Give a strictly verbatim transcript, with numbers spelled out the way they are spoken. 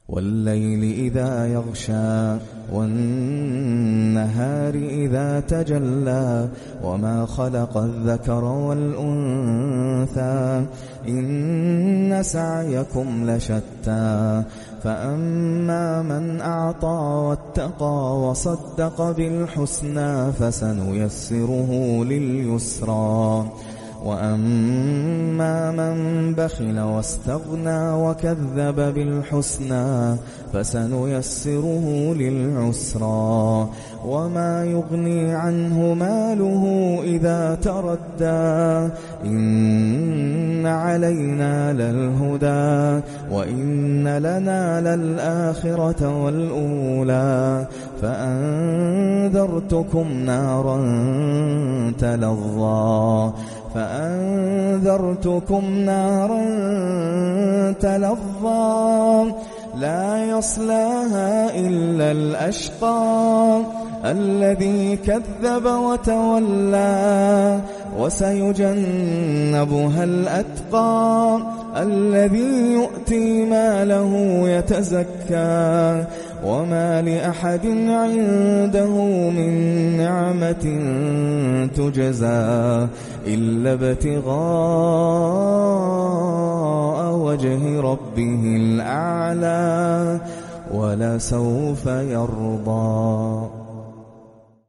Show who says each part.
Speaker 1: والليل إذا يغشى والنهار إذا تجلى وما خلق الذكر والأنثى إن سعيكم لشتى فأما من أعطى واتقى وصدق بالحسنى فسنيسره لليسرى وأما من بخل واستغنى وكذب بالحسنى فسنيسره للعسرى وما يغني عنه ماله إذا تردى إن علينا للهدى وإن لنا للآخرة والأولى فأنذرتكم نارا تلظى فأنذرتكم نارا تلظى لا يصلاها إلا الأشقى الذي كذب وتولى وسيجنبها الأتقى الذي يؤتي ماله يتزكى وما لأحد عنده من نعمة تجزى إلا ابتغاء وجه ربه الأعلى ولسوف يرضى.